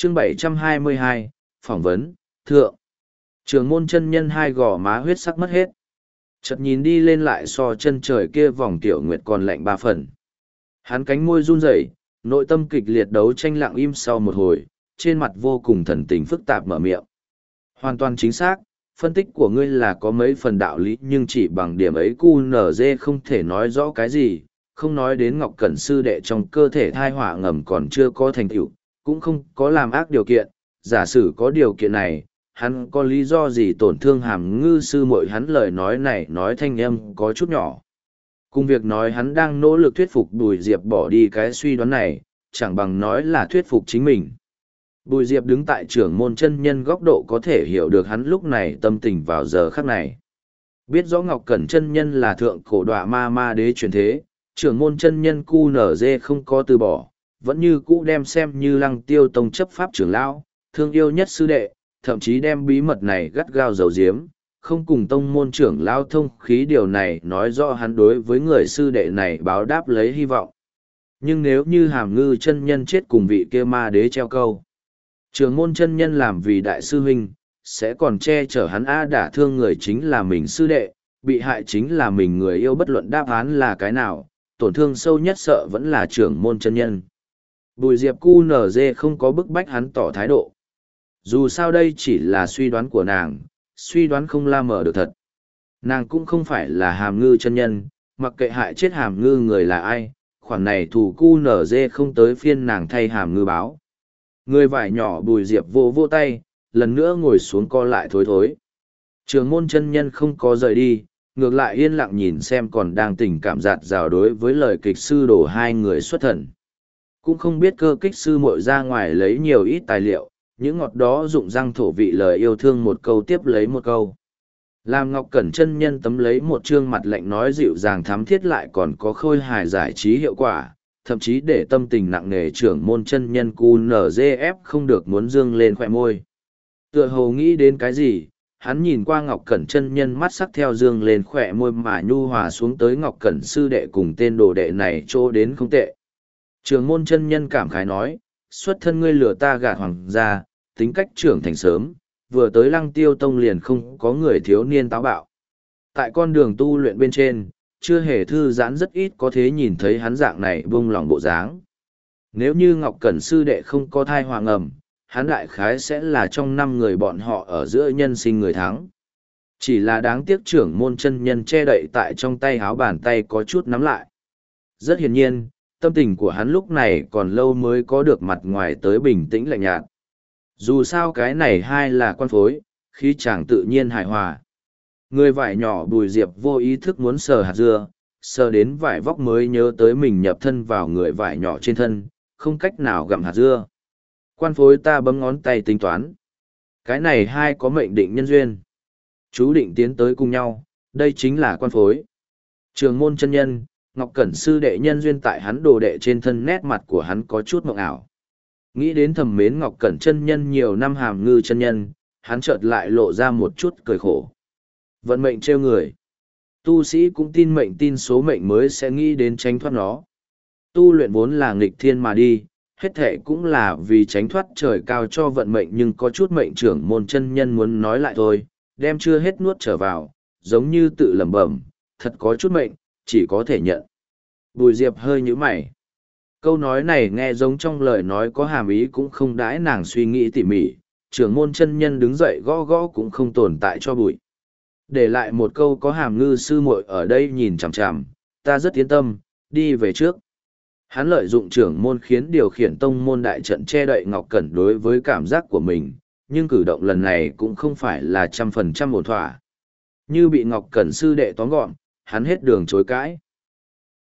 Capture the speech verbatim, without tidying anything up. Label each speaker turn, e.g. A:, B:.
A: chương bảy trăm hai mươi hai, phỏng vấn, thượng. Trường môn chân nhân hai gò má huyết sắc mất hết. Chợt nhìn đi lên lại so chân trời kia vòng tiểu nguyệt còn lạnh ba phần. Hắn cánh môi run rẩy, nội tâm kịch liệt đấu tranh lặng im sau một hồi, trên mặt vô cùng thần tình phức tạp mở miệng. Hoàn toàn chính xác, phân tích của ngươi là có mấy phần đạo lý nhưng chỉ bằng điểm ấy cu nở dê không thể nói rõ cái gì, không nói đến Ngọc Cẩn sư đệ trong cơ thể thai họa ngầm còn chưa có thành tựu, cũng không có làm ác điều kiện, giả sử có điều kiện này, hắn có lý do gì tổn thương hàm ngư sư muội. Hắn lời nói này nói thanh âm có chút nhỏ. Cùng việc nói hắn đang nỗ lực thuyết phục Bùi Diệp bỏ đi cái suy đoán này, chẳng bằng nói là thuyết phục chính mình. Bùi Diệp đứng tại trưởng môn chân nhân góc độ có thể hiểu được hắn lúc này tâm tình vào giờ khắc này. Biết rõ Ngọc Cẩn chân nhân là thượng cổ đọa ma ma đế truyền thế, trưởng môn chân nhân cu nở dê không có từ bỏ, vẫn như cũ đem xem như Lăng Tiêu tông chấp pháp trưởng lão, thương yêu nhất sư đệ, thậm chí đem bí mật này gắt gao giấu giếm, không cùng tông môn trưởng lão thông khí. Điều này nói rõ hắn đối với người sư đệ này báo đáp lấy hy vọng. Nhưng nếu như hàm ngư chân nhân chết cùng vị kia ma đế treo câu, trưởng môn chân nhân làm vì đại sư huynh, sẽ còn che chở hắn a đả thương người chính là mình sư đệ, bị hại chính là mình người yêu, bất luận đáp án là cái nào, tổn thương sâu nhất sợ vẫn là trưởng môn chân nhân. Bùi Diệp cu nở dê không có bức bách hắn tỏ thái độ. Dù sao đây chỉ là suy đoán của nàng, suy đoán không la mờ được thật. Nàng cũng không phải là hàm ngư chân nhân, mặc kệ hại chết hàm ngư người là ai, khoản này thủ cu nở dê không tới phiên nàng thay hàm ngư báo. Người vải nhỏ Bùi Diệp vô vô tay, lần nữa ngồi xuống co lại thối thối. Trường môn chân nhân không có rời đi, ngược lại yên lặng nhìn xem còn đang tình cảm dạt dào đối với lời kịch sư đổ hai người xuất thần. Cũng không biết cơ kích sư muội ra ngoài lấy nhiều ít tài liệu, những ngọt đó dụng răng thổ vị lời yêu thương một câu tiếp lấy một câu. Làm Ngọc Cẩn chân nhân tấm lấy một trương mặt lạnh nói dịu dàng thắm thiết lại còn có khôi hài giải trí hiệu quả, thậm chí để tâm tình nặng nề trưởng môn chân nhân cu nở dê ép không được muốn dương lên khỏe môi. Tựa hồ nghĩ đến cái gì, hắn nhìn qua Ngọc Cẩn chân nhân mắt sắc theo dương lên khỏe môi mà nhu hòa xuống tới Ngọc Cẩn sư đệ cùng tên đồ đệ này chỗ đến không tệ. Trưởng môn chân nhân cảm khái nói, xuất thân ngươi lừa ta gạt hoàng gia, tính cách trưởng thành sớm, vừa tới Lăng Tiêu tông liền không có người thiếu niên táo bạo. Tại con đường tu luyện bên trên, chưa hề thư giãn, rất ít có thế nhìn thấy hắn dạng này bông lòng bộ dáng. Nếu như Ngọc Cẩn sư đệ không có thai hoàng ẩm, hắn đại khái sẽ là trong năm người bọn họ ở giữa nhân sinh người thắng. Chỉ là đáng tiếc trưởng môn chân nhân che đậy tại trong tay háo bàn tay có chút nắm lại. Rất hiển nhiên, tâm tình của hắn lúc này còn lâu mới có được mặt ngoài tới bình tĩnh lạnh nhạt. Dù sao cái này hai là quan phối, khí chàng tự nhiên hài hòa. Người vải nhỏ Bùi Diệp vô ý thức muốn sờ hạt dưa, sờ đến vải vóc mới nhớ tới mình nhập thân vào người vải nhỏ trên thân, không cách nào gặm hạt dưa. Quan phối ta bấm ngón tay tính toán. Cái này hai có mệnh định nhân duyên. Chú định tiến tới cùng nhau, đây chính là quan phối. Trường môn chân nhân, Ngọc Cẩn sư đệ nhân duyên tại hắn đồ đệ trên thân, nét mặt của hắn có chút mộng ảo. Nghĩ đến thầm mến Ngọc Cẩn chân nhân nhiều năm hàm ngư chân nhân, hắn chợt lại lộ ra một chút cười khổ. Vận mệnh trêu người. Tu sĩ cũng tin mệnh tin số mệnh mới sẽ nghĩ đến tránh thoát nó. Tu luyện vốn là nghịch thiên mà đi, hết thể cũng là vì tránh thoát trời cao cho vận mệnh, nhưng có chút mệnh trưởng môn chân nhân muốn nói lại thôi, đem chưa hết nuốt trở vào, giống như tự lẩm bẩm, thật có chút mệnh, chỉ có thể nhận. Bùi Diệp hơi nhíu mày. Câu nói này nghe giống trong lời nói có hàm ý cũng không đãi nàng suy nghĩ tỉ mỉ, trưởng môn chân nhân đứng dậy gõ gõ cũng không tồn tại cho bụi. Để lại một câu có hàm ngư sư muội ở đây nhìn chằm chằm, ta rất yên tâm, đi về trước. Hắn lợi dụng trưởng môn khiến điều khiển tông môn đại trận che đậy Ngọc Cẩn đối với cảm giác của mình, nhưng cử động lần này cũng không phải là trăm phần trăm ổn thỏa. Như bị Ngọc Cẩn sư đệ tóm gọn, hắn hết đường chối cãi.